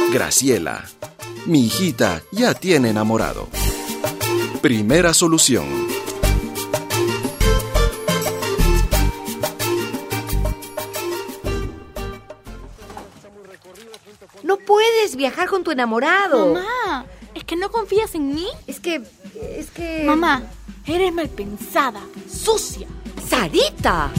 Graciela, mi hijita ya tiene enamorado. Primera solución. No puedes viajar con tu enamorado. Mamá, ¿es que no confías en mí? Es que... Mamá, eres mal pensada, sucia. ¡Sarita!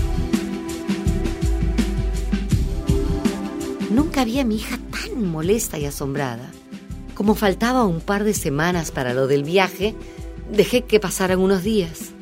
Nunca vi a mi hija tan molesta y asombrada. Como faltaba un par de semanas para lo del viaje, dejé que pasaran unos días.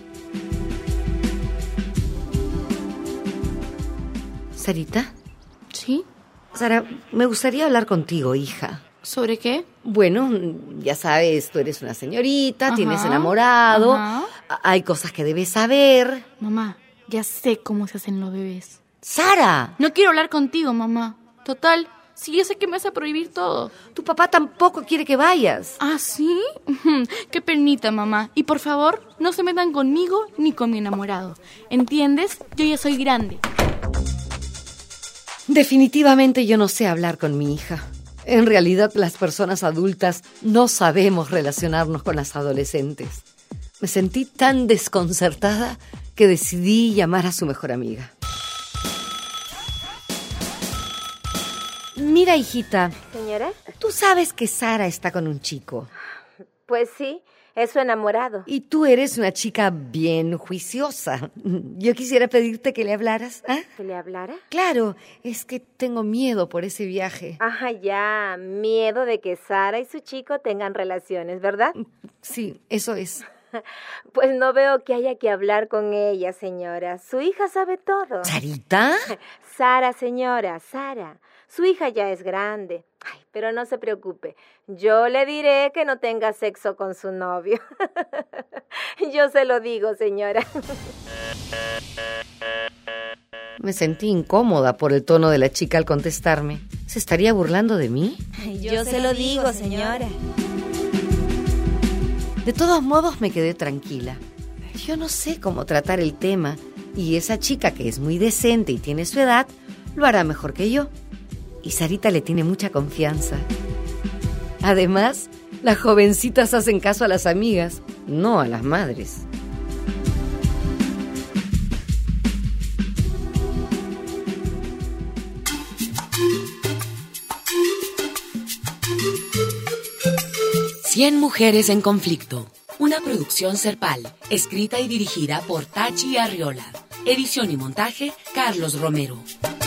¿Sarita? ¿Sí? Sara, me gustaría hablar contigo, hija. ¿Sobre qué? Bueno, ya sabes, tú eres una señorita, tienes enamorado, hay cosas que debes saber. Mamá, ya sé cómo se hacen los bebés. ¡Sara! No quiero hablar contigo, mamá. Total, si yo sé que me vas a prohibir todo. Tu papá tampoco quiere que vayas. ¿Ah, sí? Qué penita, mamá. Y por favor, no se metan conmigo ni con mi enamorado. ¿Entiendes? Yo ya soy grande. Definitivamente yo no sé hablar con mi hija. En realidad, las personas adultas no sabemos relacionarnos con las adolescentes. Me sentí tan desconcertada que decidí llamar a su mejor amiga. Mira, hijita. ¿Señora? Tú sabes que Sara está con un chico. Pues sí, es su enamorado. Y tú eres una chica bien juiciosa. Yo quisiera pedirte que le hablaras. ¿Ah? ¿Que le hablara? Claro, es que tengo miedo por ese viaje. Ajá, ya. Miedo de que Sara y su chico tengan relaciones, ¿verdad? Sí, eso es. Pues no veo que haya que hablar con ella, señora. Su hija sabe todo. ¿Sarita? Sara, señora, Sara. Su hija ya es grande. Ay, pero no se preocupe. Yo le diré que no tenga sexo con su novio. Yo se lo digo, señora. Me sentí incómoda por el tono de la chica al contestarme. ¿Se estaría burlando de mí? Yo se lo digo, señora. De todos modos me quedé tranquila. Yo no sé cómo tratar el tema y esa chica, que es muy decente y tiene su edad, lo hará mejor que yo. Y Sarita le tiene mucha confianza. Además, las jovencitas hacen caso a las amigas, no a las madres. Cien mujeres en conflicto. Una producción Serpal, escrita y dirigida por Tachi Arriola. Edición y montaje, Carlos Romero.